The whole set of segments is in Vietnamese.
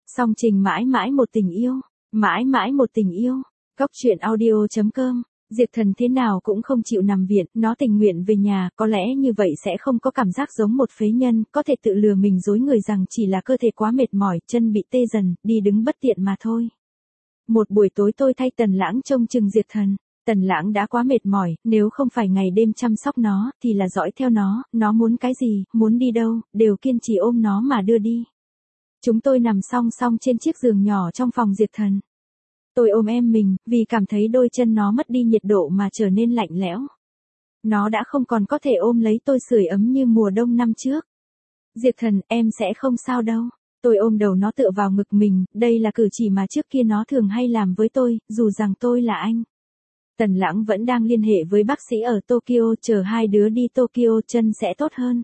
Song trình mãi mãi một tình yêu, mãi mãi một tình yêu. Góc truyện audio.com. Diệp Thần thế nào cũng không chịu nằm viện, nó tình nguyện về nhà, có lẽ như vậy sẽ không có cảm giác giống một phế nhân, có thể tự lừa mình dối người rằng chỉ là cơ thể quá mệt mỏi, chân bị tê dần, đi đứng bất tiện mà thôi. Một buổi tối tôi thay Tần Lãng trông chừng Diệp Thần. Tần Lãng đã quá mệt mỏi, nếu không phải ngày đêm chăm sóc nó, thì là dõi theo nó muốn cái gì, muốn đi đâu, đều kiên trì ôm nó mà đưa đi. Chúng tôi nằm song song trên chiếc giường nhỏ trong phòng Diệp Thần. Tôi ôm em mình, vì cảm thấy đôi chân nó mất đi nhiệt độ mà trở nên lạnh lẽo. Nó đã không còn có thể ôm lấy tôi sưởi ấm như mùa đông năm trước. Diệp Thần, em sẽ không sao đâu. Tôi ôm đầu nó tựa vào ngực mình, đây là cử chỉ mà trước kia nó thường hay làm với tôi, dù rằng tôi là anh. Tần Lãng vẫn đang liên hệ với bác sĩ ở Tokyo, chờ hai đứa đi Tokyo chân sẽ tốt hơn.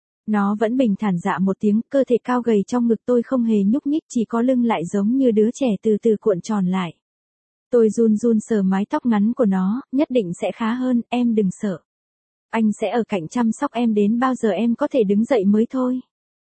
Nó vẫn bình thản dạ một tiếng, cơ thể cao gầy trong ngực tôi không hề nhúc nhích, chỉ có lưng lại giống như đứa trẻ từ từ cuộn tròn lại. Tôi run run sờ mái tóc ngắn của nó, nhất định sẽ khá hơn, em đừng sợ. Anh sẽ ở cạnh chăm sóc em đến bao giờ em có thể đứng dậy mới thôi.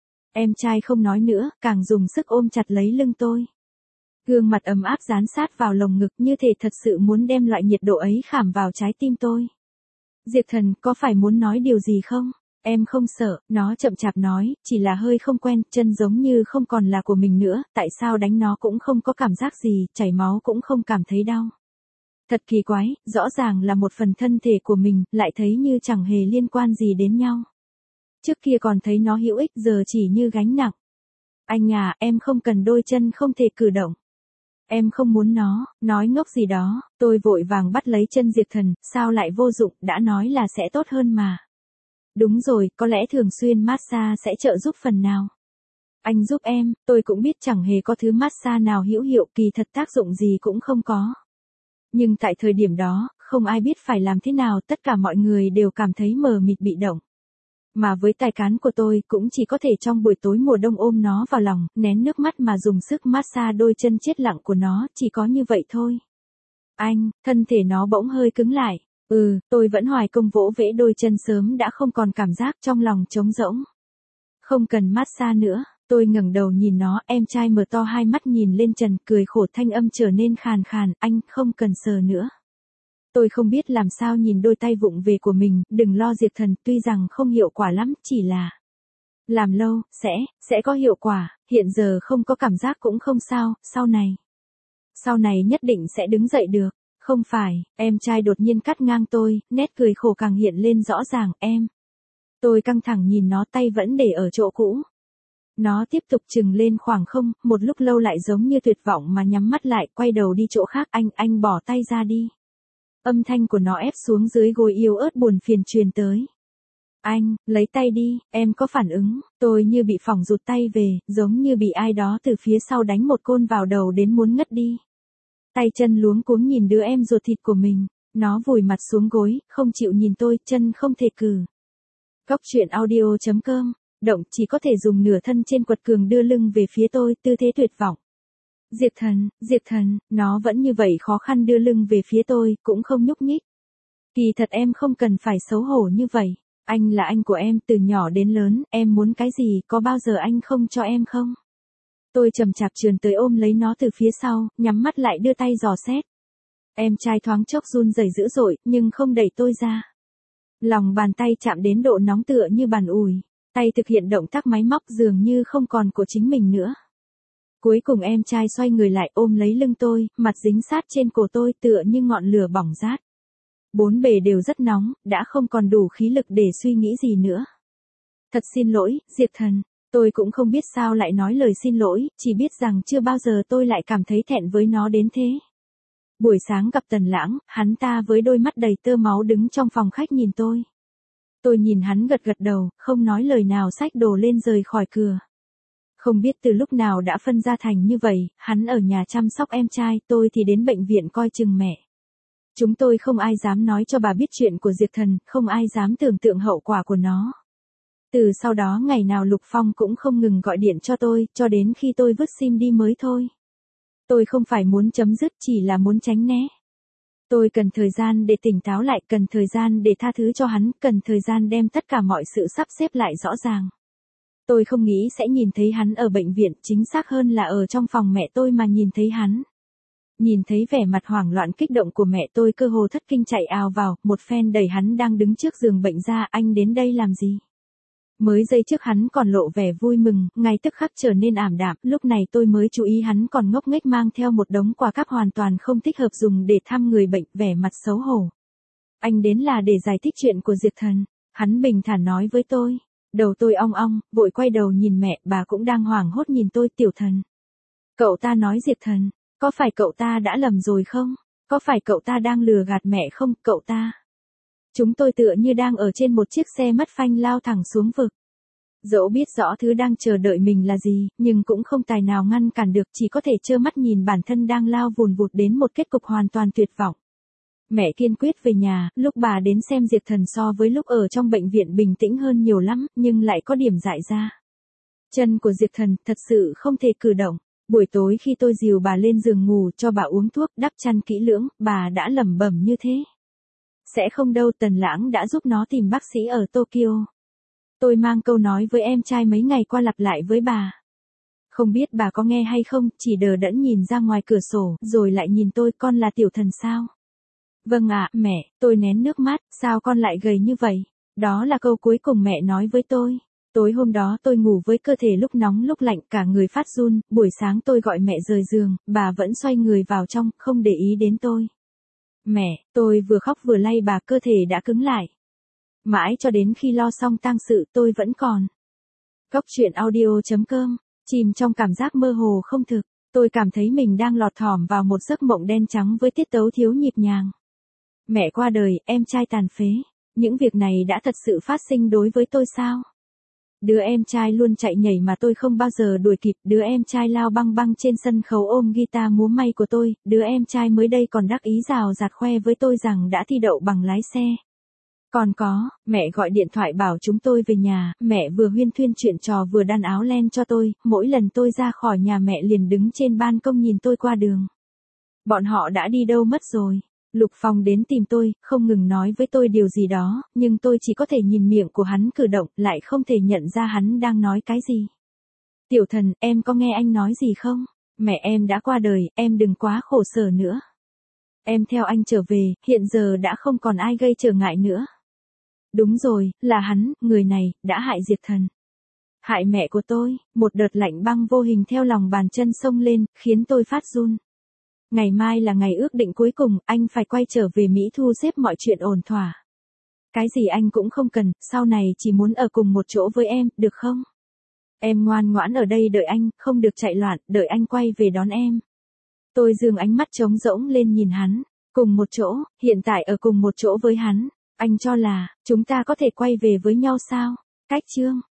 Em trai không nói nữa, càng dùng sức ôm chặt lấy lưng tôi. Gương mặt ấm áp dán sát vào lồng ngực như thể thật sự muốn đem loại nhiệt độ ấy khảm vào trái tim tôi. Diệp Thần, có phải muốn nói điều gì không? Em không sợ, nó chậm chạp nói, chỉ là hơi không quen, chân giống như không còn là của mình nữa, tại sao đánh nó cũng không có cảm giác gì, chảy máu cũng không cảm thấy đau. Thật kỳ quái, rõ ràng là một phần thân thể của mình, lại thấy như chẳng hề liên quan gì đến nhau. Trước kia còn thấy nó hữu ích, giờ chỉ như gánh nặng. Anh à, em không cần đôi chân không thể cử động. Em không muốn nó, nói ngốc gì đó, tôi vội vàng bắt lấy chân Diệp Thần, sao lại vô dụng, đã nói là sẽ tốt hơn mà. Đúng rồi, có lẽ thường xuyên massage sẽ trợ giúp phần nào. Anh giúp em, tôi cũng biết chẳng hề có thứ massage nào hữu hiệu, kỳ thật tác dụng gì cũng không có. Nhưng tại thời điểm đó, không ai biết phải làm thế nào, tất cả mọi người đều cảm thấy mờ mịt bị động. Mà với tài cán của tôi, cũng chỉ có thể trong buổi tối mùa đông ôm nó vào lòng, nén nước mắt mà dùng sức massage đôi chân chết lặng của nó, chỉ có như vậy thôi. Anh, thân thể nó bỗng hơi cứng lại. Tôi vẫn hoài công vỗ vẽ đôi chân sớm đã không còn cảm giác, trong lòng trống rỗng. Không cần massage nữa, tôi ngẩng đầu nhìn nó, em trai mở to hai mắt nhìn lên trần, cười khổ, thanh âm trở nên khàn khàn, anh không cần sờ nữa. Tôi không biết làm sao nhìn đôi tay vụng về của mình, đừng lo Diệp Thần, tuy rằng không hiệu quả lắm, chỉ là làm lâu, sẽ có hiệu quả, hiện giờ không có cảm giác cũng không sao, sau này nhất định sẽ đứng dậy được. Không phải, em trai đột nhiên cắt ngang tôi, nét cười khổ càng hiện lên rõ ràng, em. Tôi căng thẳng nhìn nó, tay vẫn để ở chỗ cũ. Nó tiếp tục trừng lên khoảng không, một lúc lâu lại giống như tuyệt vọng mà nhắm mắt lại, quay đầu đi chỗ khác, anh bỏ tay ra đi. Âm thanh của nó ép xuống dưới gối yếu ớt buồn phiền truyền tới. Anh, lấy tay đi, em có phản ứng, tôi như bị phỏng rụt tay về, giống như bị ai đó từ phía sau đánh một côn vào đầu đến muốn ngất đi. Tay chân luống cuống nhìn đứa em ruột thịt của mình, nó vùi mặt xuống gối, không chịu nhìn tôi, chân không thể cử. Góc truyện audio.com, động chỉ có thể dùng nửa thân trên quật cường đưa lưng về phía tôi, tư thế tuyệt vọng. Diệp Thần, nó vẫn như vậy khó khăn đưa lưng về phía tôi, cũng không nhúc nhích. Kỳ thật em không cần phải xấu hổ như vậy, anh là anh của em từ nhỏ đến lớn, em muốn cái gì, có bao giờ anh không cho em không? Tôi chậm chạp trườn tới ôm lấy nó từ phía sau, nhắm mắt lại đưa tay dò xét. Em trai thoáng chốc run rẩy dữ dội, nhưng không đẩy tôi ra. Lòng bàn tay chạm đến độ nóng tựa như bàn ủi, tay thực hiện động tác máy móc dường như không còn của chính mình nữa. Cuối cùng em trai xoay người lại ôm lấy lưng tôi, mặt dính sát trên cổ tôi tựa như ngọn lửa bỏng rát. Bốn bề đều rất nóng, đã không còn đủ khí lực để suy nghĩ gì nữa. Thật xin lỗi, Diệp Thần. Tôi cũng không biết sao lại nói lời xin lỗi, chỉ biết rằng chưa bao giờ tôi lại cảm thấy thẹn với nó đến thế. Buổi sáng gặp Tần Lãng, hắn ta với đôi mắt đầy tơ máu đứng trong phòng khách nhìn tôi. Tôi nhìn hắn gật gật đầu, không nói lời nào xách đồ lên rời khỏi cửa. Không biết từ lúc nào đã phân ra thành như vậy, hắn ở nhà chăm sóc em trai, tôi thì đến bệnh viện coi chừng mẹ. Chúng tôi không ai dám nói cho bà biết chuyện của Diệp Thần, không ai dám tưởng tượng hậu quả của nó. Từ sau đó ngày nào Lục Phong cũng không ngừng gọi điện cho tôi, cho đến khi tôi vứt sim đi mới thôi. Tôi không phải muốn chấm dứt, chỉ là muốn tránh né. Tôi cần thời gian để tỉnh táo lại, cần thời gian để tha thứ cho hắn, cần thời gian đem tất cả mọi sự sắp xếp lại rõ ràng. Tôi không nghĩ sẽ nhìn thấy hắn ở bệnh viện, chính xác hơn là ở trong phòng mẹ tôi mà nhìn thấy hắn. Nhìn thấy vẻ mặt hoảng loạn kích động của mẹ tôi, cơ hồ thất kinh chạy ào vào, một phen đẩy hắn đang đứng trước giường bệnh ra. Anh đến đây làm gì? Mới giây trước hắn còn lộ vẻ vui mừng, ngay tức khắc trở nên ảm đạm, lúc này tôi mới chú ý hắn còn ngốc nghếch mang theo một đống quà cáp hoàn toàn không thích hợp dùng để thăm người bệnh, vẻ mặt xấu hổ. Anh đến là để giải thích chuyện của Diệp Thần, hắn bình thản nói với tôi. Đầu tôi ong ong, vội quay đầu nhìn mẹ, bà cũng đang hoảng hốt nhìn tôi. Tiểu Thần. Cậu ta nói Diệp Thần, có phải cậu ta đã lầm rồi không? Có phải cậu ta đang lừa gạt mẹ không? Cậu ta. Chúng tôi tựa như đang ở trên một chiếc xe mất phanh lao thẳng xuống vực. Dẫu biết rõ thứ đang chờ đợi mình là gì, nhưng cũng không tài nào ngăn cản được, chỉ có thể trơ mắt nhìn bản thân đang lao vùn vụt đến một kết cục hoàn toàn tuyệt vọng. Mẹ kiên quyết về nhà, lúc bà đến xem Diệp Thần so với lúc ở trong bệnh viện bình tĩnh hơn nhiều lắm, nhưng lại có điểm dại ra. Chân của Diệp Thần thật sự không thể cử động. Buổi tối khi tôi dìu bà lên giường ngủ cho bà uống thuốc đắp chăn kỹ lưỡng, bà đã lẩm bẩm như thế. Sẽ không đâu, Tần Lãng đã giúp nó tìm bác sĩ ở Tokyo. Tôi mang câu nói với em trai mấy ngày qua lặp lại với bà. Không biết bà có nghe hay không, chỉ đờ đẫn nhìn ra ngoài cửa sổ, rồi lại nhìn tôi. Con là Tiểu Thần sao? Vâng ạ, mẹ, tôi nén nước mắt. Sao con lại gầy như vậy? Đó là câu cuối cùng mẹ nói với tôi. Tối hôm đó tôi ngủ với cơ thể lúc nóng lúc lạnh, cả người phát run. Buổi sáng tôi gọi mẹ rời giường, bà vẫn xoay người vào trong, không để ý đến tôi. Mẹ, tôi vừa khóc vừa lay bà, cơ thể đã cứng lại. Mãi cho đến khi lo xong tang sự tôi vẫn còn. Cốc truyện audio.com, chìm trong cảm giác mơ hồ không thực, tôi cảm thấy mình đang lọt thỏm vào một giấc mộng đen trắng với tiết tấu thiếu nhịp nhàng. Mẹ qua đời, em trai tàn phế, những việc này đã thật sự phát sinh đối với tôi sao? Đứa em trai luôn chạy nhảy mà tôi không bao giờ đuổi kịp, đứa em trai lao băng băng trên sân khấu ôm guitar múa may của tôi, đứa em trai mới đây còn đắc ý rào rạt khoe với tôi rằng đã thi đậu bằng lái xe. Còn có, mẹ gọi điện thoại bảo chúng tôi về nhà, mẹ vừa huyên thuyên chuyện trò vừa đan áo len cho tôi, mỗi lần tôi ra khỏi nhà mẹ liền đứng trên ban công nhìn tôi qua đường. Bọn họ đã đi đâu mất rồi? Lục Phong đến tìm tôi, không ngừng nói với tôi điều gì đó, nhưng tôi chỉ có thể nhìn miệng của hắn cử động, lại không thể nhận ra hắn đang nói cái gì. Tiểu Thần, em có nghe anh nói gì không? Mẹ em đã qua đời, em đừng quá khổ sở nữa. Em theo anh trở về, hiện giờ đã không còn ai gây trở ngại nữa. Đúng rồi, là hắn, người này, đã hại Diệp Thần. Hại mẹ của tôi, một đợt lạnh băng vô hình theo lòng bàn chân xông lên, khiến tôi phát run. Ngày mai là ngày ước định cuối cùng, anh phải quay trở về Mỹ thu xếp mọi chuyện ổn thỏa. Cái gì anh cũng không cần, sau này chỉ muốn ở cùng một chỗ với em, được không? Em ngoan ngoãn ở đây đợi anh, không được chạy loạn, đợi anh quay về đón em. Tôi dương ánh mắt trống rỗng lên nhìn hắn. Cùng một chỗ, hiện tại ở cùng một chỗ với hắn. Anh cho là, chúng ta có thể quay về với nhau sao? Cách chương.